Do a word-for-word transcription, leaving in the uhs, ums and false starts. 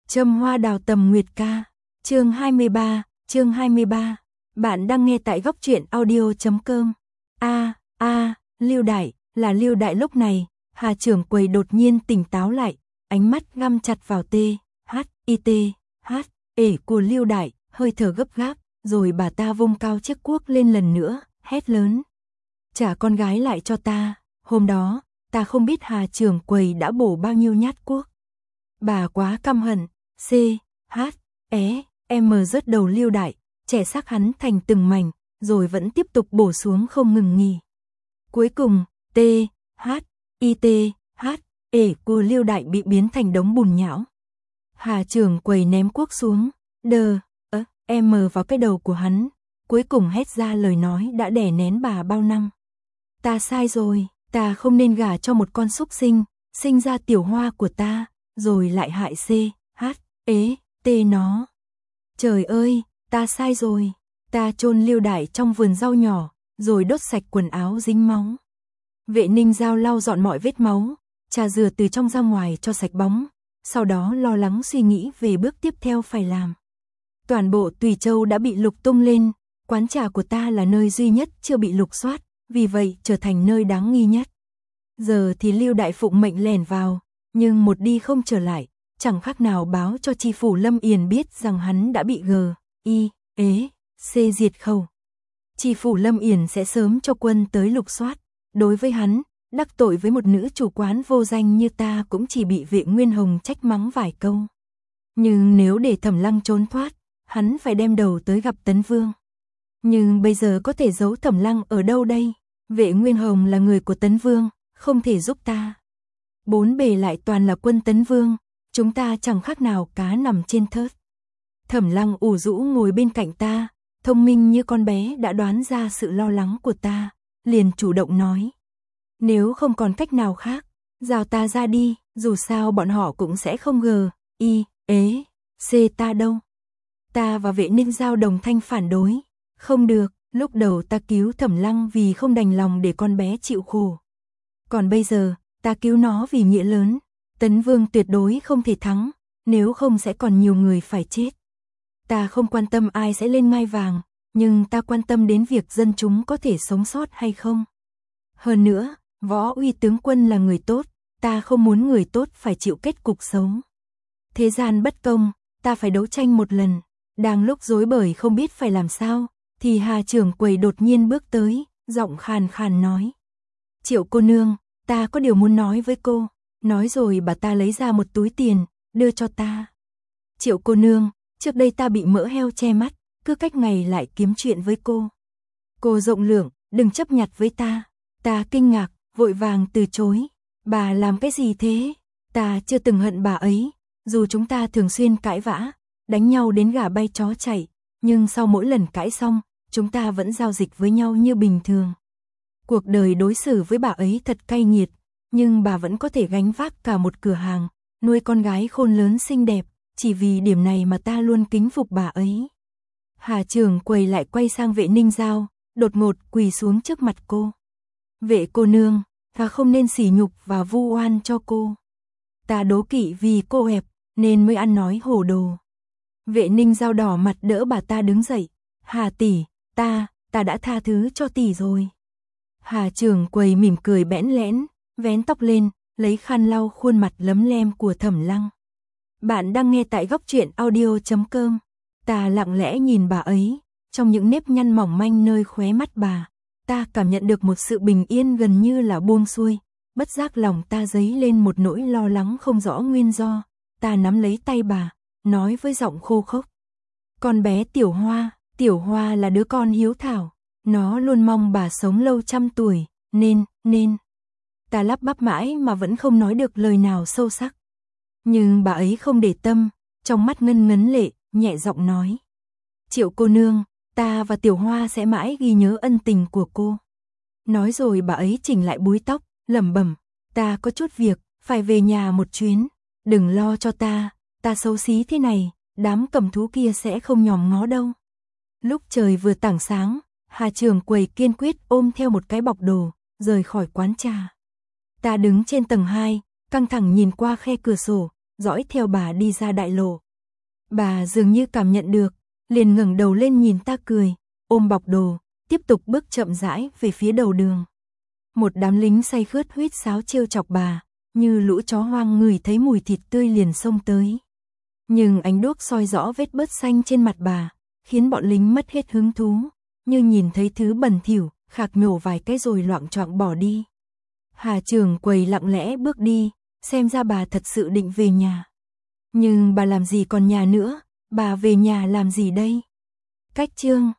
Châm hoa đào tầm nguyệt ca. Chương hai mươi ba, chương hai mươi ba. Bạn đang nghe tại góc truyện audio chấm com. A, a, Lưu Đại, là Lưu Đại. Lúc này, Hà trưởng quầy đột nhiên tỉnh táo lại, ánh mắt găm chặt vào T, H, I T, H, ể của Lưu Đại, hơi thở gấp gáp, rồi bà ta vung cao chiếc cuốc lên lần nữa, hét lớn: "Trả con gái lại cho ta, hôm đó, ta không biết Hà trưởng quầy đã bổ bao nhiêu nhát cuốc." Bà quá căm hận. C, H, é, M rớt đầu Lưu Đại, chẻ xác hắn thành từng mảnh, rồi vẫn tiếp tục bổ xuống không ngừng nghỉ. Cuối cùng, T, H, I T, H, ể của Lưu Đại bị biến thành đống bùn nhão. Hà trưởng quầy ném cuốc xuống, đờ, ớ, M vào cái đầu của hắn, cuối cùng hét ra lời nói đã đè nén bà bao năm. "Ta sai rồi, ta không nên gả cho một con súc sinh, sinh ra Tiểu Hoa của ta, rồi lại hại C, H, ế, T nó. Trời ơi, ta sai rồi." Ta chôn Lưu Đại trong vườn rau nhỏ, rồi đốt sạch quần áo dính máu. Vệ Ninh Giao lau dọn mọi vết máu, trà rửa từ trong ra ngoài cho sạch bóng, sau đó lo lắng suy nghĩ về bước tiếp theo phải làm. Toàn bộ Tùy Châu đã bị lục tung lên, quán trà của ta là nơi duy nhất chưa bị lục soát, vì vậy trở thành nơi đáng nghi nhất. Giờ thì Lưu Đại phụng mệnh lẻn vào, nhưng một đi không trở lại, chẳng khác nào báo cho tri phủ Lâm Yền biết rằng hắn đã bị G, I, ế, C diệt khẩu. Tri phủ Lâm Yền sẽ sớm cho quân tới lục soát. Đối với hắn, đắc tội với một nữ chủ quán vô danh như ta cũng chỉ bị Vệ Nguyên Hồng trách mắng vài câu. Nhưng nếu để Thẩm Lăng trốn thoát, hắn phải đem đầu tới gặp Tấn Vương. Nhưng bây giờ có thể giấu Thẩm Lăng ở đâu đây? Vệ Nguyên Hồng là người của Tấn Vương, không thể giúp ta. Bốn bề lại toàn là quân Tấn Vương, chúng ta chẳng khác nào cá nằm trên thớt. Thẩm Lăng ủ rũ ngồi bên cạnh ta, thông minh như con bé đã đoán ra sự lo lắng của ta, liền chủ động nói: "Nếu không còn cách nào khác, giao ta ra đi, dù sao bọn họ cũng sẽ không gờ, I, ế, C ta đâu." Ta và Vệ Ninh Giao đồng thanh phản đối: "Không được, lúc đầu ta cứu Thẩm Lăng vì không đành lòng để con bé chịu khổ. Còn bây giờ, ta cứu nó vì nghĩa lớn, Tấn Vương tuyệt đối không thể thắng, nếu không sẽ còn nhiều người phải chết. Ta không quan tâm ai sẽ lên ngai vàng, nhưng ta quan tâm đến việc dân chúng có thể sống sót hay không. Hơn nữa, Võ Uy tướng quân là người tốt, ta không muốn người tốt phải chịu kết cục xấu. Thế gian bất công, ta phải đấu tranh một lần." Đang lúc rối bời không biết phải làm sao, thì Hà trưởng quầy đột nhiên bước tới, giọng khàn khàn nói: "Triệu cô nương, ta có điều muốn nói với cô." Nói rồi bà ta lấy ra một túi tiền, đưa cho ta. "Triệu cô nương, trước đây ta bị mỡ heo che mắt, cứ cách ngày lại kiếm chuyện với cô. Cô rộng lượng, đừng chấp nhặt với ta." Ta kinh ngạc, vội vàng từ chối: "Bà làm cái gì thế? Ta chưa từng hận bà ấy, dù chúng ta thường xuyên cãi vã, đánh nhau đến gà bay chó chạy, nhưng sau mỗi lần cãi xong, chúng ta vẫn giao dịch với nhau như bình thường. Cuộc đời đối xử với bà ấy thật cay nghiệt, nhưng bà vẫn có thể gánh vác cả một cửa hàng, nuôi con gái khôn lớn xinh đẹp, chỉ vì điểm này mà ta luôn kính phục bà ấy." Hà trưởng quầy lại quay sang Vệ Ninh Giao, đột ngột quỳ xuống trước mặt cô: "Vệ cô nương, ta không nên sỉ nhục và vu oan cho cô. Ta đố kỵ vì cô hẹp, nên mới ăn nói hổ đồ." Vệ Ninh Giao đỏ mặt đỡ bà ta đứng dậy: "Hà tỷ, ta, ta đã tha thứ cho tỷ rồi." Hà trưởng quầy mỉm cười bẽn lẽn, vén tóc lên, lấy khăn lau khuôn mặt lấm lem của Thẩm Lăng. Bạn đang nghe tại góc truyện audio chấm com. Ta lặng lẽ nhìn bà ấy, trong những nếp nhăn mỏng manh nơi khóe mắt bà, ta cảm nhận được một sự bình yên gần như là buông xuôi, bất giác lòng ta dấy lên một nỗi lo lắng không rõ nguyên do. Ta nắm lấy tay bà, nói với giọng khô khốc: "Con bé Tiểu Hoa, Tiểu Hoa là đứa con hiếu thảo, nó luôn mong bà sống lâu trăm tuổi, nên, nên..." Ta lắp bắp mãi mà vẫn không nói được lời nào sâu sắc. Nhưng bà ấy không để tâm, trong mắt ngân ngấn lệ, nhẹ giọng nói: "Triệu cô nương, ta và Tiểu Hoa sẽ mãi ghi nhớ ân tình của cô." Nói rồi bà ấy chỉnh lại búi tóc, lẩm bẩm: "Ta có chút việc, phải về nhà một chuyến. Đừng lo cho ta, ta xấu xí thế này, đám cầm thú kia sẽ không nhòm ngó đâu." Lúc trời vừa tảng sáng, Hà trưởng quầy kiên quyết ôm theo một cái bọc đồ, rời khỏi quán trà. Ta đứng trên tầng hai, căng thẳng nhìn qua khe cửa sổ, dõi theo bà đi ra đại lộ. Bà dường như cảm nhận được, liền ngẩng đầu lên nhìn ta cười, ôm bọc đồ, tiếp tục bước chậm rãi về phía đầu đường. Một đám lính say khướt huýt sáo trêu chọc bà, như lũ chó hoang ngửi thấy mùi thịt tươi liền xông tới. Nhưng ánh đuốc soi rõ vết bớt xanh trên mặt bà, khiến bọn lính mất hết hứng thú, như nhìn thấy thứ bẩn thỉu, khạc nhổ vài cái rồi loạng choạng bỏ đi. Hà Trường Quầy lặng lẽ bước đi, xem ra bà thật sự định về nhà. Nhưng bà làm gì còn nhà nữa, bà về nhà làm gì đây? Cách chương